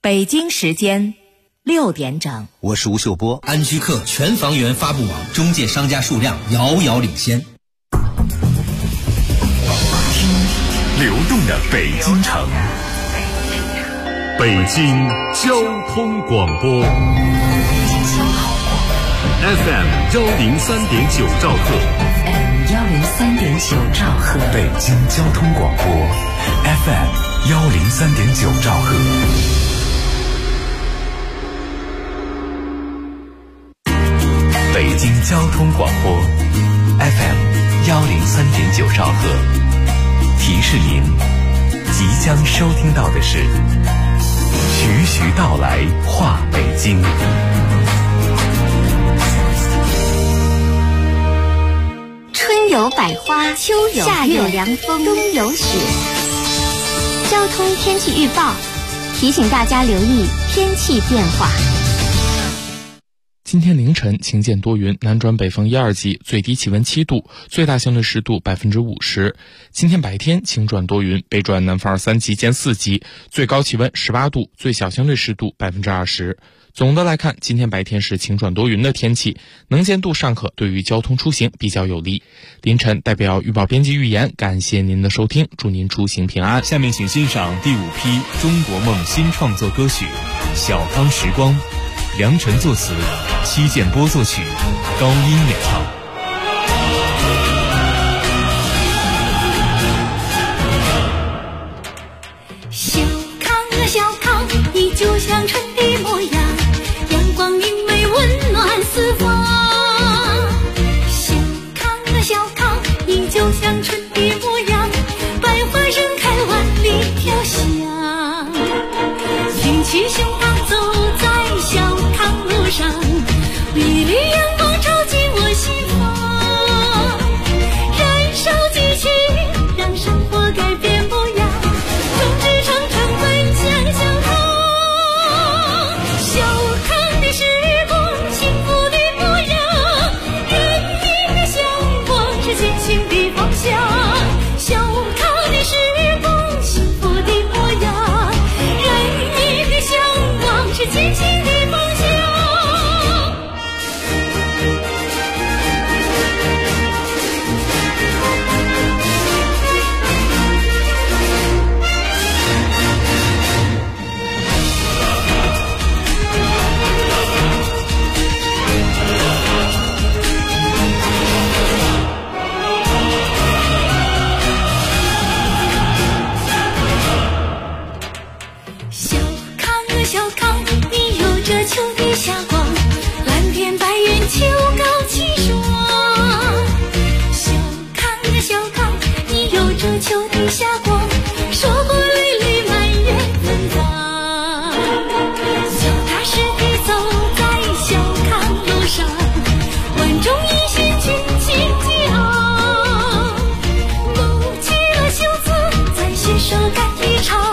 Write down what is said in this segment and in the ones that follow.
北京时间6点整。 我是吴秀波。 安居客全房源发布网中介商家数量遥遥领先。 听流动的北京城，北京交通广播 FM103.9 兆赫 103.9 兆赫， 北京交通广播 FM103.9 兆赫。北京交通广播 FM103.9 兆赫，提示您即将收听到的是徐徐道来话北京。 春有百花，秋有夏有凉风，冬有雪。交通天气预报提醒大家留意天气变化。 今天凌晨晴见多云，南转北风1、2级，最低气温7度，最大相对湿度50%。今天白天晴转多云，北转南风2、3级见4级，最高气温18度，最小相对湿度20%。总的来看，今天白天是晴转多云的天气，能见度尚可，对于交通出行比较有利。凌晨代表预报编辑预言，感谢您的收听，祝您出行平安。 下面请欣赏第5批中国梦新创作歌曲《小康时光》，梁晨作词，戚建波作曲，高音演唱。 小康啊小康，你就像春的模样，阳光明媚温暖四方。小康啊小康，你就像春的模样，百花盛开万里飘香。挺起胸膛走在小康路上，美丽阳光照进我心房，燃烧激情，让生活改变模样，众志成城奔向小康。小康的时光，幸福的模样，人民的向往是前行的方向。小康的时光，幸福的模样，人民的向往是前行的方向。小康啊小康，你有着秋的霞光，蓝天白云秋高气爽。小康啊小康，你有着秋的霞光，硕果累累满园芬芳。脚踏实地走在小康路上，万众一心群情激昂，努起了袖子再携手干一场，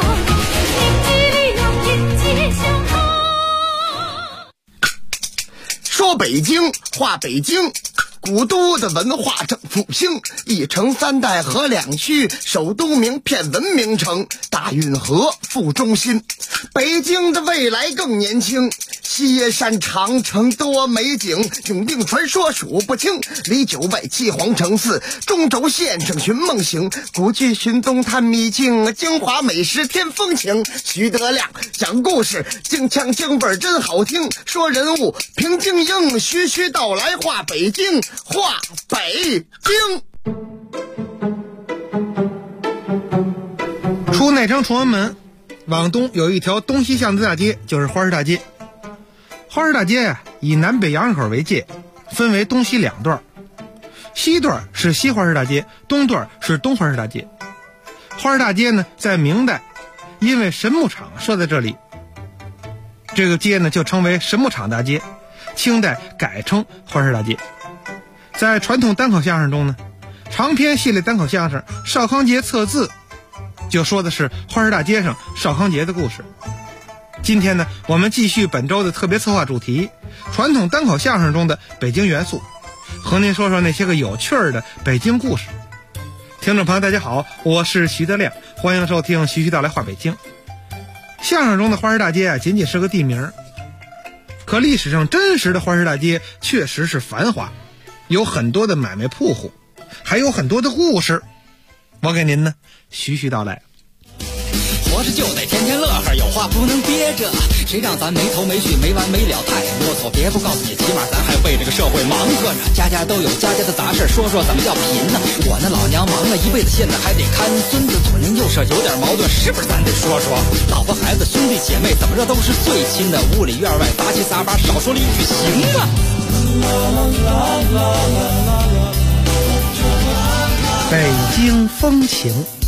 说北京话北京，古都的文化正复兴，一城3代和2区，首都名片文明城，大运河副中心。北京的未来更年轻，西山长城多美景，永定传说数不清，离9外7皇城4，中轴线上寻梦行，古剧寻踪探秘境，京华美食添风情。徐德亮讲故事，京腔京味真好听，说人物评京英，徐徐道来话北京，话北京。 出内城崇文门往东有一条东西向的大街，就是花市大街。花市大街呀，以南北洋口为界，分为东西2段，西段是西花市大街，东段是东花市大街。花市大街呢，在明代因为神木厂设在这里，这个街呢就称为神木厂大街。清代改称花市大街。在传统单口相声中呢，长篇系列单口相声《少康节测字》就说的是花市大街上少康节的故事。今天呢，我们继续本周的特别策划主题，传统单口相声中的北京元素，和您说说那些个有趣儿的北京故事。听众朋友大家好，我是徐德亮，欢迎收听徐徐道来话北京。 相声中的花市大街啊，仅仅是个地名，可历史上真实的花市大街确实是繁华，有很多的买卖铺户，还有很多的故事。我给您呢徐徐道来。 活着就得天天乐呵，有话不能憋着，谁让咱没头没绪没完没了，太啰嗦。别不告诉你，起码咱还为这个社会忙活着，家家都有家家的杂事，说说怎么叫贫呢？我那老娘忙了一辈子，现在还得看孙子，左邻右舍有点矛盾，是不是咱得说说？老婆孩子兄弟姐妹怎么着都是最亲的，屋里院外杂七杂八，少说了一句行吗？ 北京风情。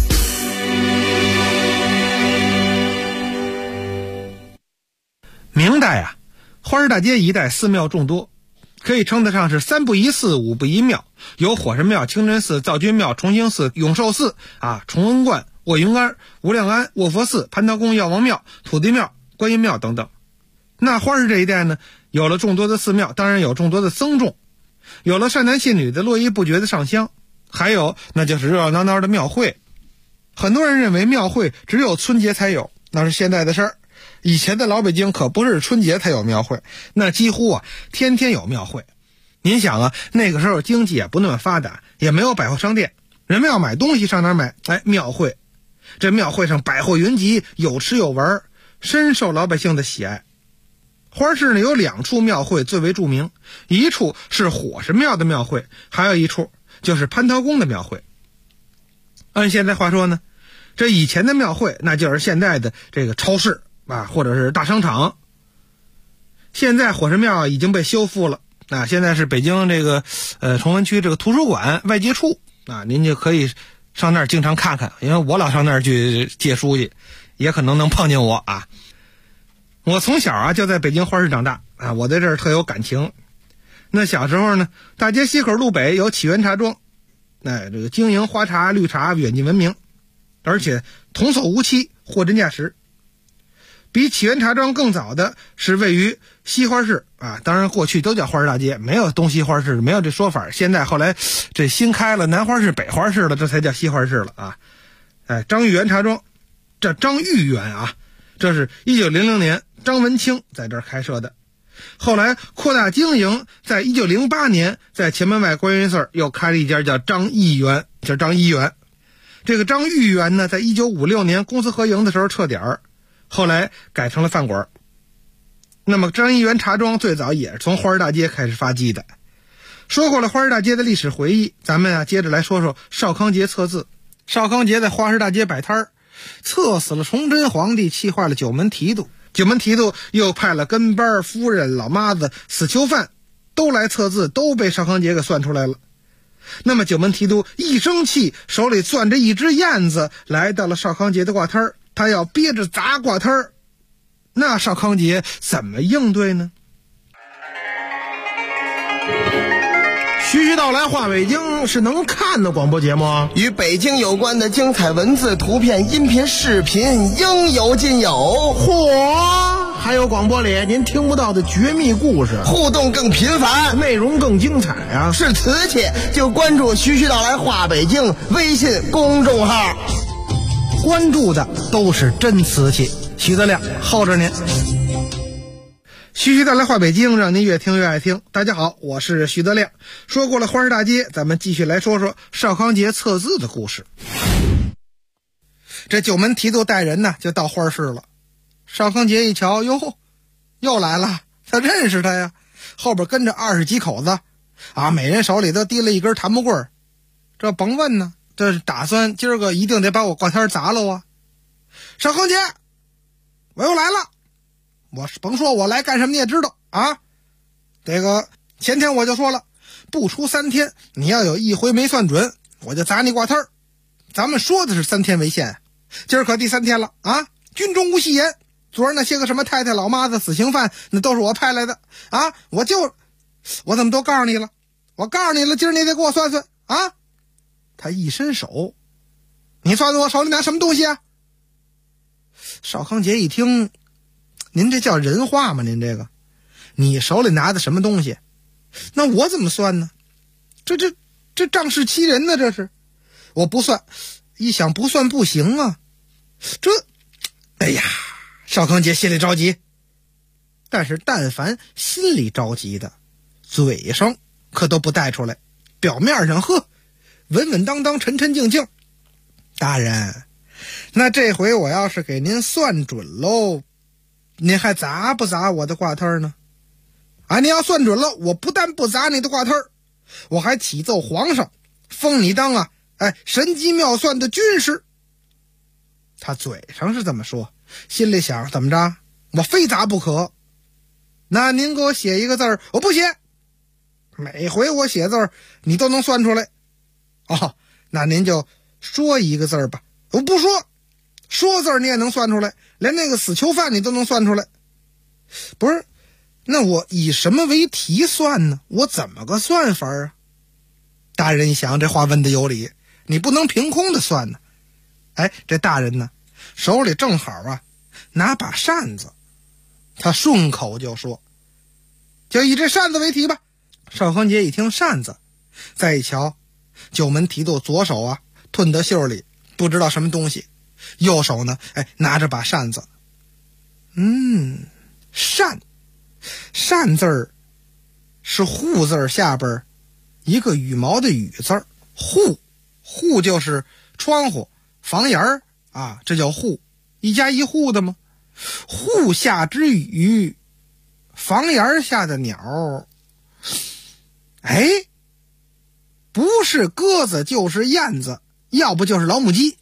明代啊，花市大街一带寺庙众多，可以称得上是三不一寺五不一庙，有火神庙、清真寺、造君庙、重兴寺、永寿寺崇恩观、卧云庵、无量庵、卧佛寺、蟠桃宫药王庙、土地庙、观音庙等等。那花市这一带呢，有了众多的寺庙，当然有众多的僧众，有了善男信女的络绎不绝的上香，还有那就是热热闹闹的庙会。很多人认为庙会只有春节才有，那是现在的事儿。以前的老北京可不是春节才有庙会，那几乎天天有庙会。您想那个时候经济也不那么发达，也没有百货商店，人们要买东西上哪儿买？庙会。这庙会上百货云集，有吃有玩，深受老百姓的喜爱。花市呢有2处庙会最为著名，一处是火神庙的庙会，还有一处就是蟠桃宫的庙会。按现在话说呢，这以前的庙会那就是现在的这个超市或者是大商场。现在火神庙已经被修复了现在是北京这个崇文区这个图书馆外接处您就可以上那儿经常看看，因为我老上那儿去借书去，也可能能碰见我我从小就在北京花市长大我对这儿特有感情。那小时候呢，大街西口路北有启源茶庄，这个经营花茶绿茶远近闻名，而且童叟无欺，货真价实。比启源茶庄更早的是位于西花市当然过去都叫花市大街，没有东西花市，没有这说法。现在后来这新开了南花市北花市了，这才叫西花市了张玉源茶庄，这张玉源这是1900年张文清在这儿开设的，后来扩大经营，在1908年在前门外观音寺又开了一家叫张义源，就是张一元。这个张玉源呢，在1956年公私合营的时候撤点儿，后来改成了饭馆。那么张一元茶庄最早也是从花市大街开始发迹的。说过了花市大街的历史回忆，咱们接着来说说邵康节测字。邵康节在花市大街摆摊儿，测死了崇祯皇帝，气坏了九门提督。九门提督又派了跟班、夫人、老妈子、死囚犯都来测字，都被邵康节给算出来了。那么九门提督一生气，手里攥着一只燕子，来到了邵康节的挂摊儿，他要憋着砸挂摊儿。那邵康节怎么应对呢？ 徐徐道来话北京是能看的广播节目， 与北京有关的精彩文字、图片、音频、视频应有尽有。 嚯！还有广播里您听不到的绝密故事， 互动更频繁， 内容更精彩是瓷器就关注徐徐道来话北京微信公众号， 关注的都是真瓷器。徐德亮候着您。徐徐道来话北京，让您越听越爱听。大家好，我是徐德亮。说过了花市大街，咱们继续来说说邵康节测字的故事。这九门提督带人呢，就到花市了。邵康节一瞧，哟，又来了，他认识他呀，后边跟着20几口子每人手里都提了一根檀木棍儿。这甭问呢，这是打算今儿个一定得把我挂摊砸了邵康节，我又来了，我甭说我来干什么你也知道这个前天我就说了，不出3天你要有一回没算准，我就砸你挂摊儿。咱们说的是3天为限，今儿可第3天了军中无戏言。昨儿那些个什么太太老妈子死刑犯，那都是我派来的我怎么都告诉你了，我告诉你了，今儿你得给我算算他一伸手，你算算我手里拿什么东西邵康节一听，您这叫人话吗？您这个，你手里拿的什么东西？那我怎么算呢？这仗势欺人呢，这是。我不算，一想不算不行哎呀， 少康杰心里着急，但是但凡心里着急的，嘴上可都不带出来，表面上稳稳当当，沉沉静静。大人，那这回我要是给您算准喽，您还砸不砸我的挂摊呢？您要算准了，我不但不砸你的挂摊，我还启奏皇上，封你当神机妙算的军师。他嘴上是这么说，心里想怎么着，我非砸不可。那您给我写一个字儿，我不写。每回我写字儿，你都能算出来。那您就说一个字儿吧。我不说，说字儿你也能算出来，连那个死囚犯你都能算出来。不是，那我以什么为题算呢？我怎么个算法啊？大人一想，这话问得有理，你不能凭空的算呢。这大人呢，手里正好拿把扇子，他顺口就说，就以这扇子为题吧。少康杰一听扇子，再一瞧，九门提督左手吞到袖里，不知道什么东西，右手呢拿着把扇子。扇字儿是户字下边一个羽毛的羽字儿，户就是窗户房檐儿这叫户，一家一户的吗？户下之羽，房檐下的鸟，不是鸽子就是燕子，要不就是老母鸡。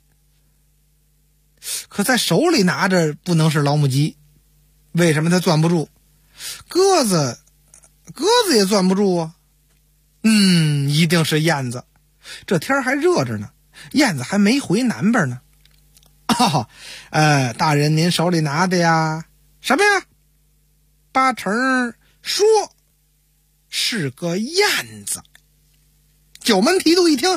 可在手里拿着不能是老母鸡，为什么它攥不住？鸽子也攥不住啊。一定是燕子。这天还热着呢，燕子还没回南边呢。大人您手里拿的呀，什么呀？八成说是个燕子。九门提督一听，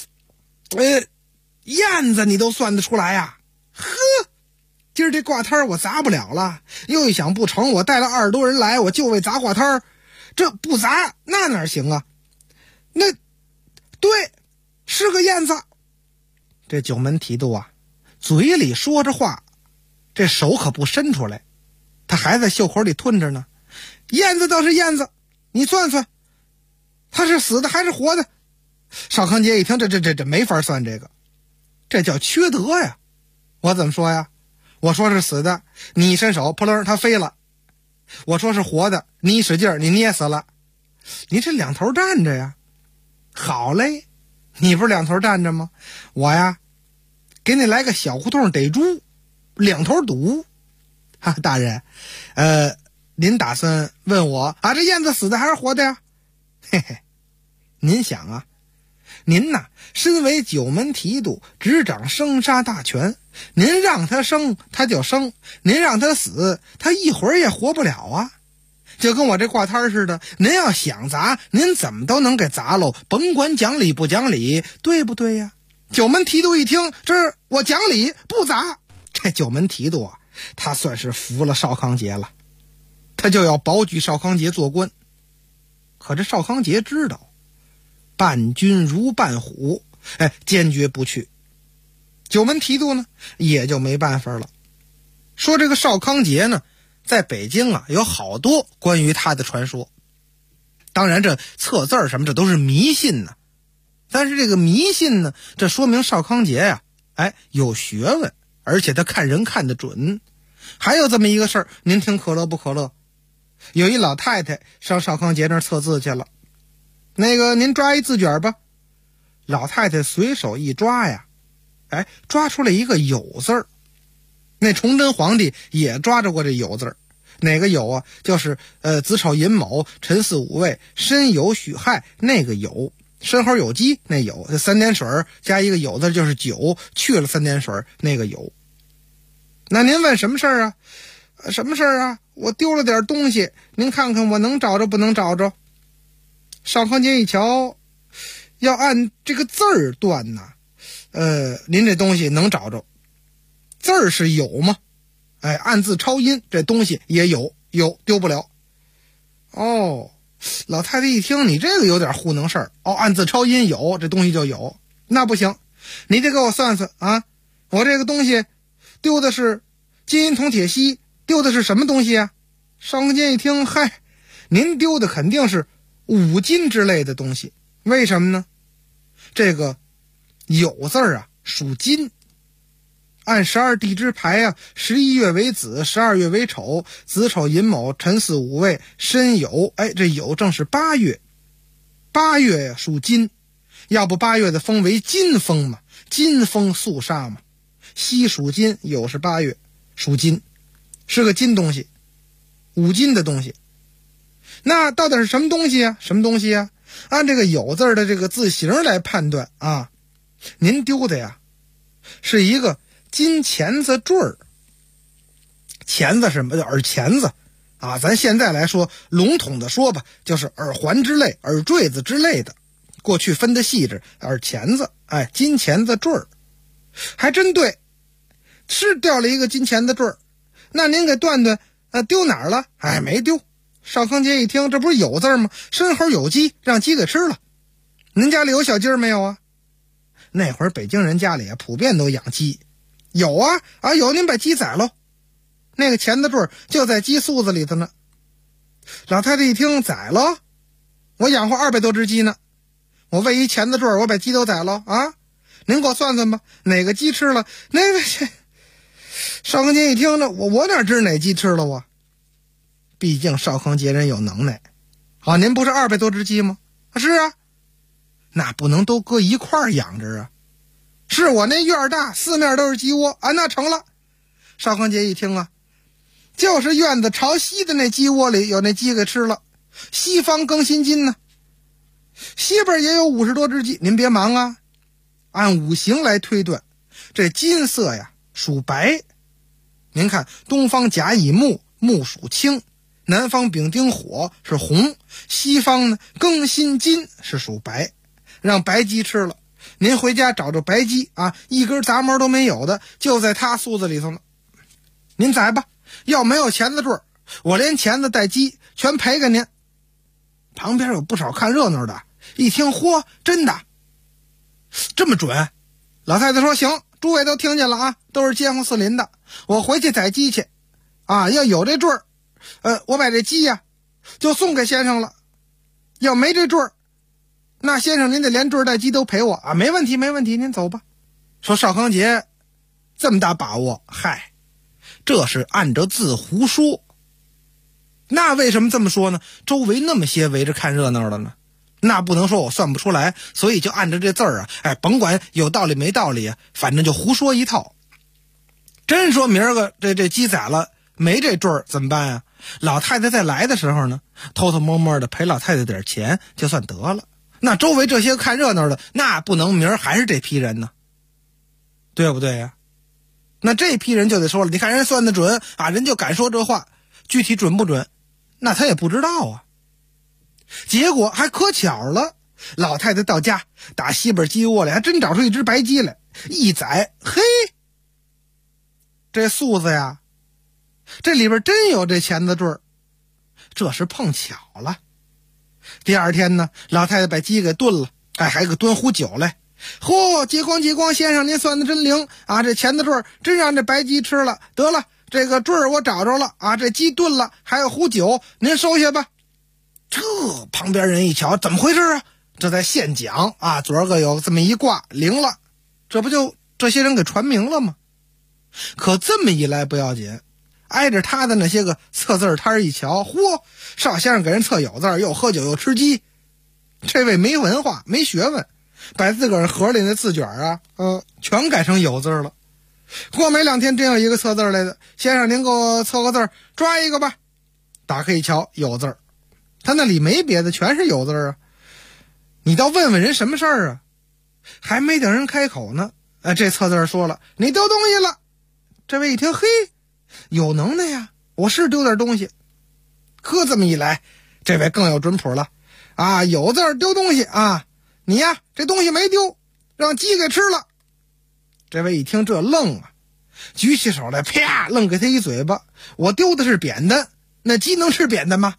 燕子你都算得出来呀？今儿这挂摊我砸不了了，又一想不成，我带了20多人来，我就为砸挂摊，这不砸那哪行啊？那对，是个燕子。这九门提督嘴里说着话，这手可不伸出来，他还在袖口里吞着呢。燕子倒是燕子，你算算，他是死的还是活的？少康杰一听，这没法算这个，这叫缺德呀！我怎么说呀？我说是死的，你一伸手，扑棱，它飞了；我说是活的，你一使劲，你捏死了。你这两头站着呀？好嘞，你不是两头站着吗？我给你来个小胡同逮猪，两头堵。大人，您打算问我这燕子死的还是活的呀？您想您身为九门提督，执掌生杀大权，您让他生他就生，您让他死他一会儿也活不了就跟我这挂摊似的，您要想砸，您怎么都能给砸喽，甭管讲理不讲理，对不对呀？九门提督一听，这我讲理不砸。这九门提督他算是服了少康杰了，他就要保举少康杰做官。可这少康杰知道伴君如伴虎，坚决不去。九门提督呢也就没办法了。说这个少康杰呢，在北京有好多关于他的传说。当然这测字什么这都是迷信但是这个迷信呢，这说明少康杰有学问，而且他看人看得准。还有这么一个事儿，您听可乐不可乐？有一老太太上少康杰那儿测字去了，那个您抓一字卷吧。老太太随手一抓抓出来一个酉字儿。那崇祯皇帝也抓着过这酉字儿。哪个酉就是子丑寅卯辰巳午未申酉戌亥那个酉，申猴酉鸡那酉，这3点水加一个酉字就是9，去了3点水那个酉。那您问什么事儿什么事儿我丢了点东西，您看看我能找着不能找着？少康杰一瞧，要按这个字儿断您这东西能找着，字儿是有吗？按字抄音，这东西也有丢不了。老太太一听，你这个有点糊弄事儿。按字抄音有，这东西就有，那不行，你得给我算算我这个东西丢的是金银铜铁锡丢的是什么东西啊？少康节一听，嗨，您丢的肯定是五金之类的东西。为什么呢？这个酉字啊属金，按12地支排啊，11月为子，12月为丑，子丑寅卯辰巳午未申酉，这酉正是8月，8月呀属金，要不8月的风为金风嘛，金风肃杀嘛，西属金，酉是8月属金，是个金东西，五金的东西。那到底是什么东西啊？什么东西啊？按这个酉字的这个字形来判断啊，您丢的呀是一个金钳子坠儿。钳子是什么？叫耳钳子啊，咱现在来说笼统的说吧，就是耳环之类、耳坠子之类的，过去分的细致，耳钳子，金钳子坠儿。还真对，是掉了一个金钳子坠儿。那您给断断丢哪儿了？没丢。少康节一听，这不是酉字吗？申猴酉鸡，让鸡给吃了。您家里有小鸡儿没有啊？那会儿北京人家里普遍都养鸡。有啊，有，您把鸡宰喽。那个钳子坠就在鸡宿子里头呢。老太太一听，宰了，我养活200多只鸡呢，我为一钳子坠我把鸡都宰了啊！您给我算算吧，哪个鸡吃了？那个少康节一听呢，我哪知哪鸡吃了啊？毕竟少康节人有能耐。您不是200多只鸡吗？是啊，那不能都搁一块儿养着啊。是我那院大，四面都是鸡窝啊，那成了。少康节一听啊，就是院子朝西的那鸡窝里有那鸡给吃了。西方更新金呢，西边也有50多只鸡。您别忙啊，按五行来推断，这金色呀属白。您看东方甲乙木，木属青，南方丙丁火是红，西方呢庚辛金是属白，让白鸡吃了。您回家找着白鸡啊，一根杂毛都没有的，就在他宿子里头呢。您宰吧，要没有钳子坠，我连钳子带鸡全赔给您。旁边有不少看热闹的，一听，嚯，真的这么准？老太太说，行，诸位都听见了啊，都是街坊四邻的，我回去宰鸡去啊，要有这坠儿，我把这鸡呀就送给先生了。要没这坠儿，那先生您得连坠儿带鸡都赔我啊。没问题没问题，您走吧。说少康节这么大把握，嗨，这是按着字胡说。那为什么这么说呢？周围那么些围着看热闹的呢，那不能说我算不出来，所以就按着这字儿啊，甭管有道理没道理啊，反正就胡说一套。真说明儿个这鸡宰了没这坠儿怎么办啊？老太太再来的时候呢，偷偷摸摸的赔老太太点钱就算得了。那周围这些看热闹的，那不能明儿还是这批人呢，对不对呀？那这批人就得说了，你看人算得准啊，人就敢说这话，具体准不准那他也不知道啊。结果还可巧了，老太太到家，打西边鸡窝里还真找出一只白鸡来，一宰，嘿，这素子呀，这里边真有这钳子坠儿，这是碰巧了。第二天呢，老太太把鸡给炖了，还给炖壶酒来。嚯，激光先生，您算的真灵啊！这钳子坠儿真让这白鸡吃了，得了，这个坠儿我找着了啊！这鸡炖了，还有壶酒，您收下吧。这旁边人一瞧，怎么回事啊？这在现讲啊，昨儿个有这么一卦灵了，这不就这些人给传明了吗？可这么一来不要紧，挨着他的那些个测字摊一瞧，嚯，少先生给人测酉字，又喝酒又吃鸡，这位没文化没学问，把自个儿盒里那字卷啊，全改成酉字了。过没2天，真有一个测字来的，先生您给我测个字，抓一个吧。打开一瞧，酉字，他那里没别的，全是酉字啊。你倒问问人什么事儿啊？还没等人开口呢，这测字说了，你丢东西了。这位一听，嘿，有能耐呀，我是丢点东西。可这么一来，这位更有准谱了啊，酉字丢东西啊，你呀这东西没丢，让鸡给吃了。这位一听这愣啊，举起手来，啪，愣给他一嘴巴。我丢的是扁担，那鸡能吃扁担吗？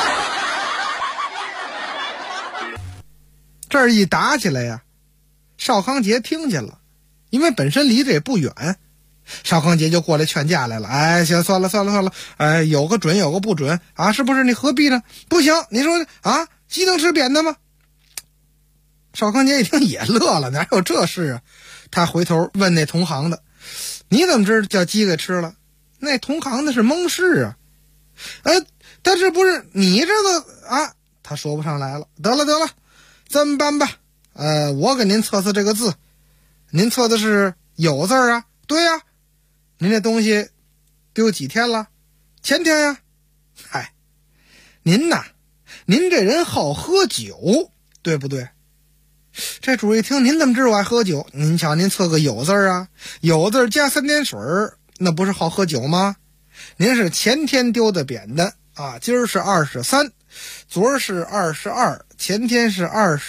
这儿一打起来呀，少康节听见了，因为本身离这也不远， 邵康杰就过来劝架来了。哎，行，算了，哎，有个准有个不准啊，是不是？你何必呢？不行，你说啊，鸡能吃扁的吗？邵康杰一听也乐了，哪有这事啊？他回头问那同行的，你怎么知道叫鸡给吃了？那同行的是蒙氏啊。但是不是你这个啊？他说不上来了。得了，这么办吧，我给您测测这个字，您测的是酉字啊？对呀，您这东西丢几天了？前天呀。嗨，您这人好喝酒，对不对？这主一听，您怎么知道我爱喝酒？您瞧，您测个酉字啊，酉字加3点水，那不是好喝酒吗？您是前天丢的扁的啊，今儿是23，昨儿是22，前天是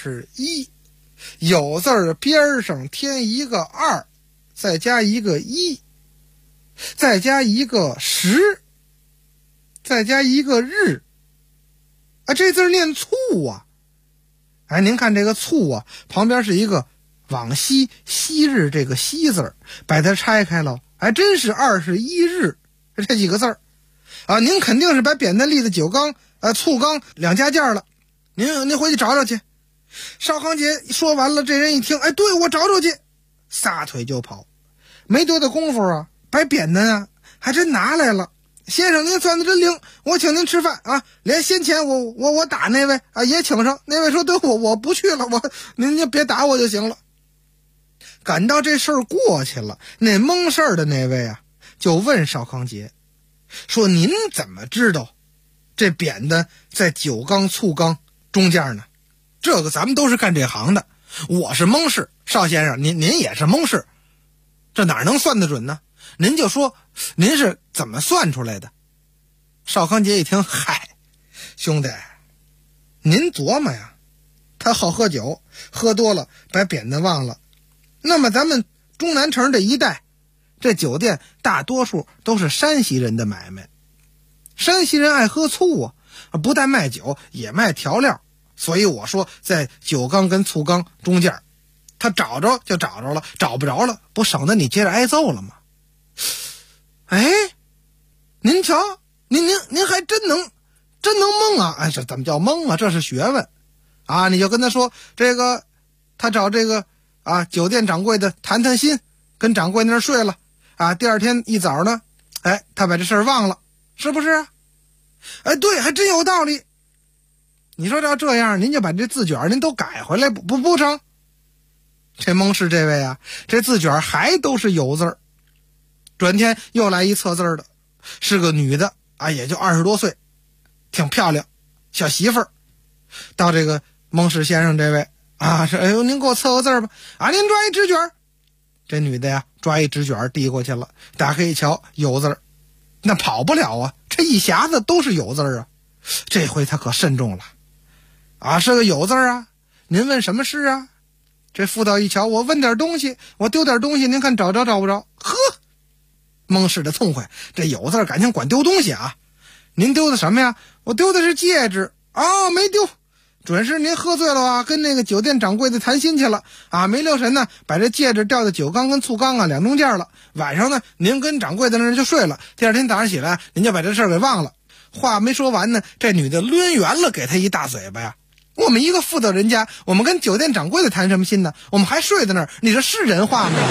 21，酉字边上添一个2，再加一个1，再加一个10，再加一个日啊，这字念醋啊。哎，您看这个醋啊，旁边是一个往昔昔日这个昔字，把它拆开了，还真是21日这几个字啊。您肯定是把扁担立的酒缸醋缸2加件了，您回去找找去。邵康杰说完了，这人一听，哎，对，我找找去，撒腿就跑。没多大功夫啊，把扁担啊还真拿来了。先生，您算得真灵，我请您吃饭啊，连先前我打那位啊也请上。那位说得我不去了，您就别打我就行了。赶到这事儿过去了，那蒙事儿的那位啊就问邵康杰说，您怎么知道这扁担在酒缸醋缸中间呢？这个咱们都是干这行的，我是蒙氏，邵先生您也是蒙氏，这哪能算得准呢？您就说您是怎么算出来的？邵康杰一听，嗨，兄弟，您琢磨呀，他好喝酒，喝多了把扁担忘了。那么咱们中南城这一带，这酒店大多数都是山西人的买卖。山西人爱喝醋啊，不但卖酒也卖调料，所以我说在酒缸跟醋缸中间，他找着就找着了，找不着了不省得你接着挨揍了吗？哎，您瞧，您还真能蒙啊！哎，这怎么叫蒙啊？这是学问啊！你就跟他说这个，他找这个啊酒店掌柜的谈心，跟掌柜那儿睡了啊。第二天一早呢，哎，他把这事儿忘了，是不是啊？哎，对，还真有道理。你说照这样，您就把这字卷您都改回来，不成？这蒙氏这位啊，这字卷还都是酉字儿。转天又来一测字的，是个女的啊，也就20多岁，挺漂亮，小媳妇儿。到这个蒙氏先生这位啊，说，哎呦，您给我测个字吧。啊，您抓一纸卷。这女的呀，抓一纸卷递过去了，打开一瞧，酉字，那跑不了啊，这一匣子都是酉字啊。这回他可慎重了啊，是个酉字啊，您问什么事啊？这妇道一瞧，我问点东西，我丢点东西，您看找不着？呵，蒙氏的痛快，这酉字感情管丢东西啊。您丢的什么呀？我丢的是戒指啊，没丢，准是您喝醉了啊，跟那个酒店掌柜的谈心去了啊，没留神呢，把这戒指掉到酒缸跟醋缸啊2中间了。晚上呢，您跟掌柜的那儿就睡了，第二天早上起来，您就把这事儿给忘了。话没说完呢，这女的抡圆了给他一大嘴巴呀。我们一个妇道人家，我们跟酒店掌柜的谈什么心呢？我们还睡在那儿，你这是人话吗？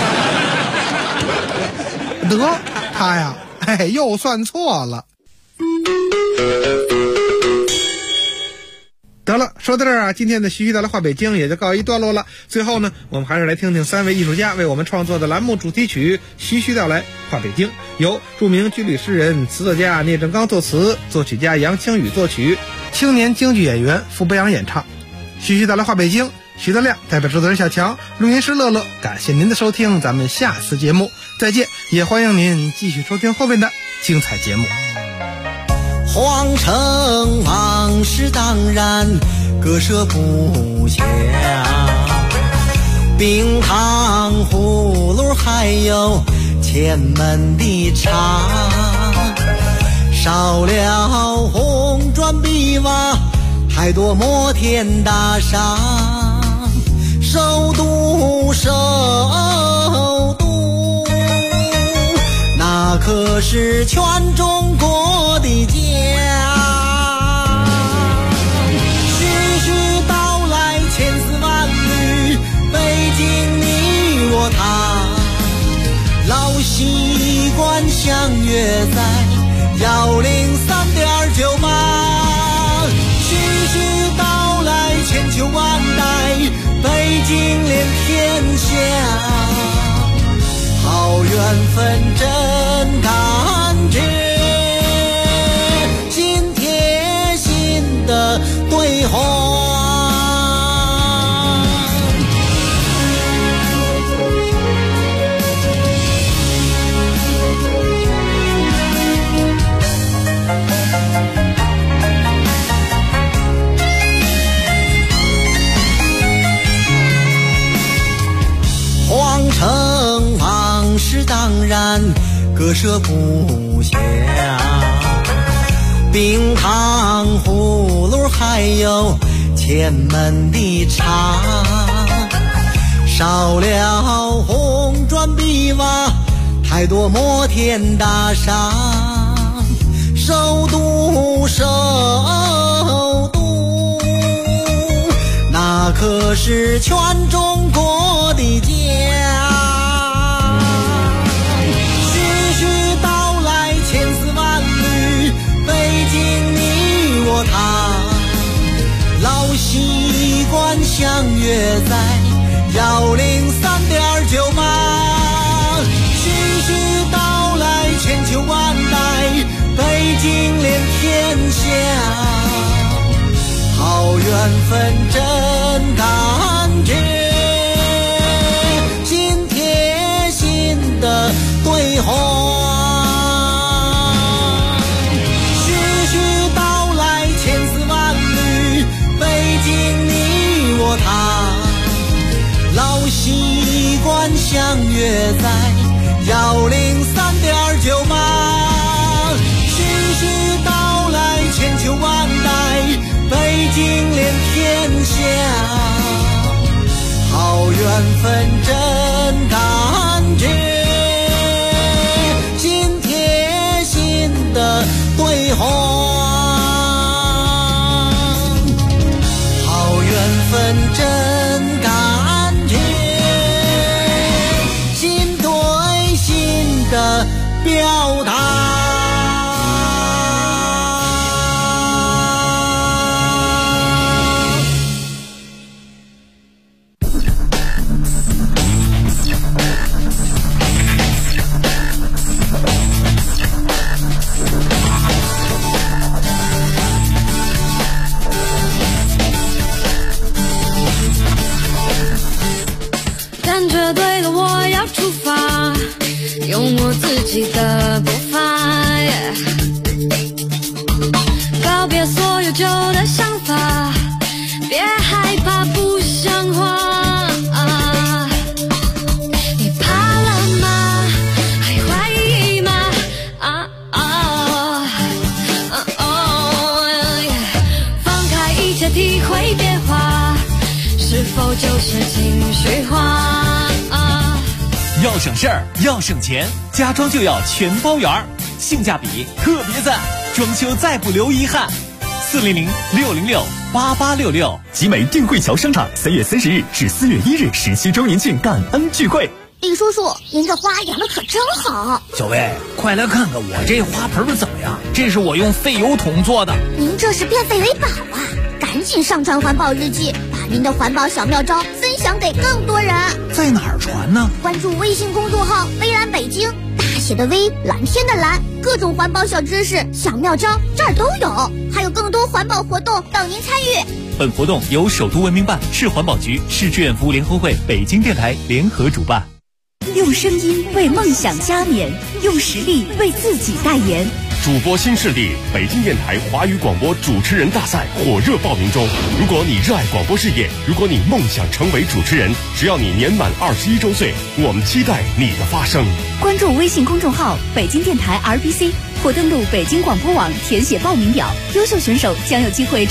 得，他呀，哎，又算错了。得了，说到这儿啊，今天的徐徐道来话北京也就告一段落了。最后呢，我们还是来听听3位艺术家为我们创作的栏目主题曲《徐徐道来话北京》，由著名军旅诗人、词作家聂正刚作词，作曲家杨清宇作曲，青年京剧演员傅北阳演唱。徐徐道来话北京，徐德亮代表制作人小强，录音师乐乐，感谢您的收听，咱们下次节目再见，也欢迎您继续收听后面的精彩节目。 皇城往事当然割舍不下，冰糖葫芦还有前门的茶，少了红砖碧瓦，太多摩天大厦，首都可是全中国的家。徐徐道来千丝万缕，北京你我他，老习惯相约在103.98。徐徐道来千秋万代，北京连天下，好缘分真感觉，心贴心的对话。皇城往事当然割舍不下，冰糖葫芦还有前门的茶，少了红砖碧瓦，太多摩天大厦。首都首都，那可是全中国的家。徐徐道来千丝万缕，北京你我他，老习惯相约在103.98。徐徐道来千秋万代，北京连天下，好缘分真感觉，心贴心的对话。徐徐道来千丝万缕，北京你我他，老习惯相约在103.98。徐徐道来千秋万代，北京连天下，好缘分真感觉，心贴心的对话。好缘分真感觉，心对心的表达。 感觉对了，我要出发，用我自己的步伐，告别所有旧的想法，别害怕不像话。你怕了吗？还怀疑吗？放开一切，体会变化，是否就是情绪化？ 要省事儿，要省钱，家装就要全包圆儿，性价比特别赞，装修再不留遗憾。400-606-8866， 集美定慧桥商场3月30日至4月1日17周年庆感恩聚会。 李叔叔，您这花养的可真好。 小薇，快来看看我这花盆怎么样？这是我用废油桶做的。 您这是变废为宝啊！赶紧上传环保日记，把您的环保小妙招分享给更多人。 在哪儿传呢？ 关注微信公众号微蓝北京，大写的微，蓝天的蓝，各种环保小知识、小妙招这儿都有，还有更多环保活动等您参与。 本活动由首都文明办、市环保局、市志愿服务联合会、北京电台联合主办。 用声音为梦想加冕，用实力为自己代言。 主播新势力北京电台华语广播主持人大赛火热报名中。如果你热爱广播事业，如果你梦想成为主持人，只要你年满21周岁，我们期待你的发声。 关注微信公众号北京电台 RBC， 或登录北京广播网填写报名表，优秀选手将有机会